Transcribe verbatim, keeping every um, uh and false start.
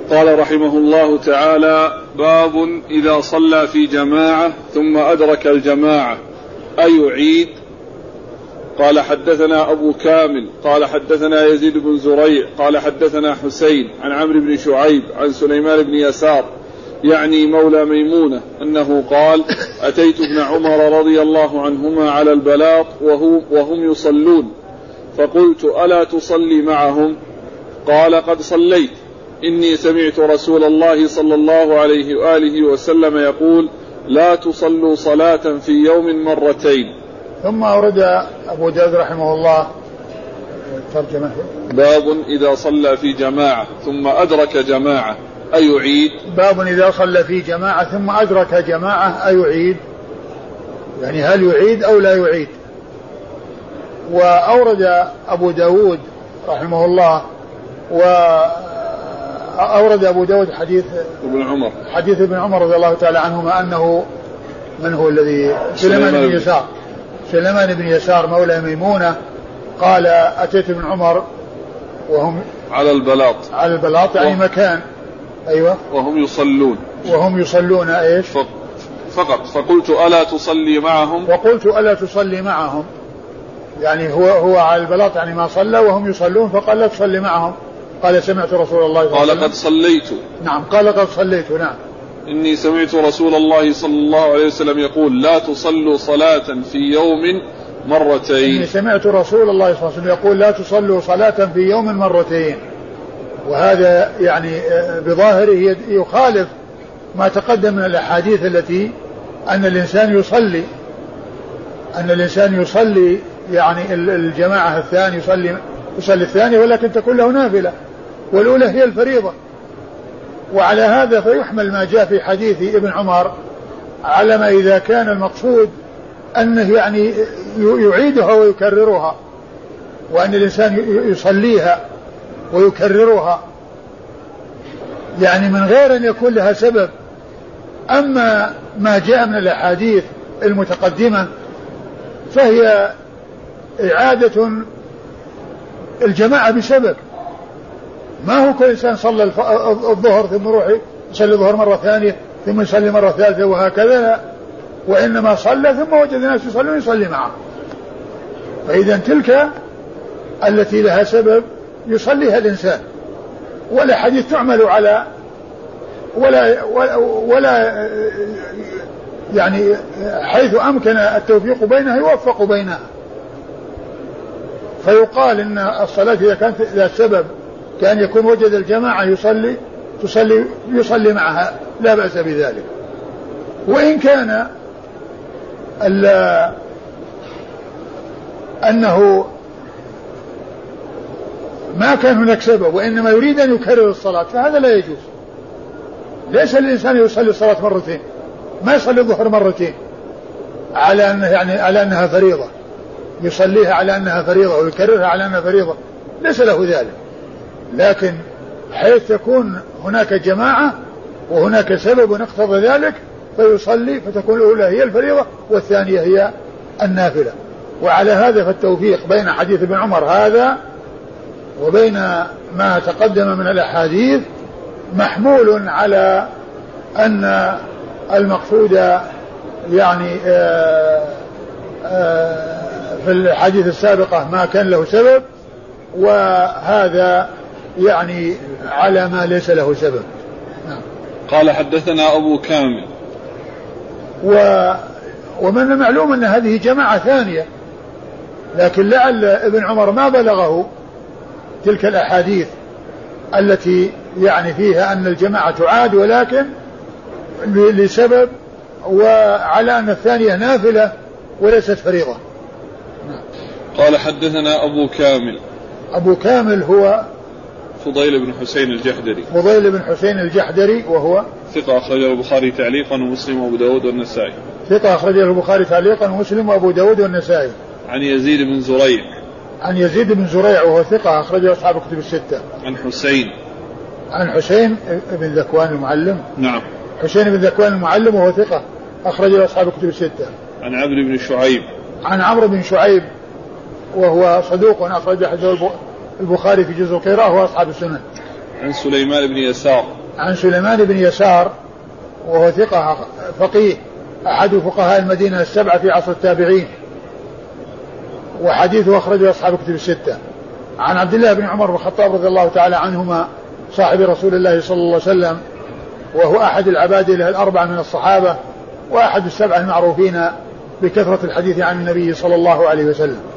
قال رحمه الله تعالى: باب إذا صلى في جماعة ثم أدرك الجماعة أيعيد؟ قال حدثنا أبو كامل قال حدثنا يزيد بن زريع قال حدثنا حسين عن عمرو بن شعيب عن سليمان بن يسار يعني مولى ميمونة أنه قال: أتيت ابن عمر رضي الله عنهما على البلاط وهم يصلون فقلت: ألا تصلي معهم؟ قال: قد صليت، إني سمعت رسول الله صلى الله عليه وآله وسلم يقول: لا تصلوا صلاة في يوم مرتين. ثم أورد أبو داود رحمه الله ترجمة: باب إذا صلى في جماعة ثم أدرك جماعة أيعيد؟ باب إذا صلى في جماعة ثم أدرك جماعة أيعيد، يعني هل يعيد أو لا يعيد. وأورد أبو داود رحمه الله وأورد أبو داود حديث ابن عمر حديث ابن عمر رضي الله تعالى عنهما أنه من هو الذي سليمان بن يسار سليمان بن يسار مولى ميمونة قال: أتيت ابن عمر وهم على البلاط على البلاط يعني وهم مكان أيوة وهم يصلون وهم يصلون إيش فقط فقلت: ألا تصلي معهم؟ وقلت: ألا تصلي معهم، يعني هو هو على البلاط يعني ما صلى وهم يصلون، فقال: لا تصلي معهم. قال: سمعت رسول الله صلى الله عليه وسلم. قال: قد صليت. نعم قال: قد صليت. نعم. إني سمعت رسول الله صلى الله عليه وسلم يقول: لا تصلوا صلاة في يوم مرتين. إني سمعت رسول الله صلى الله عليه وسلم يقول: لا تصلوا صلاة في يوم مرتين. وهذا يعني بظاهره يخالف ما تقدم من الأحاديث التي أن الإنسان يصلي أن الإنسان يصلي يعني الجماعة الثاني يصلي يصلي الثاني، ولكن تكون له نافلة، والأولى هي الفريضة. وعلى هذا فيحمل ما جاء في حديث ابن عمر على ما إذا كان المقصود أنه يعني يعيدها ويكررها، وأن الإنسان يصليها ويكررها يعني من غير أن يكون لها سبب. أما ما جاء من الأحاديث المتقدمة فهي إعادة الجماعة بسبب، ما هو كل إنسان صلى الظهر ثم يروح يصلي الظهر مرة ثانية ثم يصلي مرة ثالثة وهكذا، وإنما صلى ثم وجد الناس يصلون يصلي معه. فإذا تلك التي لها سبب يصليها الإنسان، ولا حديث تعمل على ولا ولا يعني حيث أمكن التوفيق بينها يوفق بينها. فيقال إن الصلاة إذا كانت ذا سبب كان يكون وجد الجماعة يصلي تصلي يصلي معها لا بأس بذلك. وإن كان أنه ما كان هناك سبب وإنما يريد أن يكرر الصلاة فهذا لا يجوز. ليس الإنسان يصلي الصلاة مرتين، ما يصلي الظهر مرتين على أنه يعني على أنها فريضة، يصليها على أنها فريضة ويكررها على أنها فريضة، ليس له ذلك. لكن حيث تكون هناك جماعة وهناك سبب اقتضى ذلك فيصلي، فتكون الأولى هي الفريضة والثانية هي النافلة. وعلى هذا فالتوفيق بين حديث ابن عمر هذا وبين ما تقدم من الأحاديث محمول على أن المقصود يعني آآ آآ في الحديث السابقة ما كان له سبب، وهذا يعني على ما ليس له سبب. نعم. قال حدثنا أبو كامل. و ومن المعلوم أن هذه جماعة ثانية، لكن لعل ابن عمر ما بلغه تلك الأحاديث التي يعني فيها أن الجماعة تعاد ولكن لسبب، وعلى أن الثانية نافلة وليست فريضة. قال حدثنا أبو كامل. أبو كامل هو فضيل بن حسين الجحدري. فضيل بن حسين الجحدري وهو ثقة أخرجه البخاري تعليقا ومسلم وأبو داود والنسائي. ثقة أخرجه البخاري تعليقا ومسلم وأبو داود والنسائي. عن يزيد بن زريع. عن يزيد بن زريع وهو ثقة أخرجه أصحاب الكتب الستة. عن حسين. عن حسين بن ذكوان المعلم. نعم. حسين بن ذكوان المعلم وهو ثقة أخرجه أصحاب الكتب الستة. عن عمرو بن شعيب. عن عمرو بن شعيب وهو صدوق أخرج حديثه البخاري في جزء القراءة وأصحاب السنن. عن سليمان بن يسار. عن سليمان بن يسار وهو ثقة فقيه أحد فقهاء المدينة السبعة في عصر التابعين، وحديثه أخرجه أصحاب كتب الستة. عن عبد الله بن عمر بن الخطاب رضي الله تعالى عنهما صاحب رسول الله صلى الله عليه وسلم، وهو أحد العبادلة الأربعة من الصحابة وأحد السبعة المعروفين بكثرة الحديث عن النبي صلى الله عليه وسلم.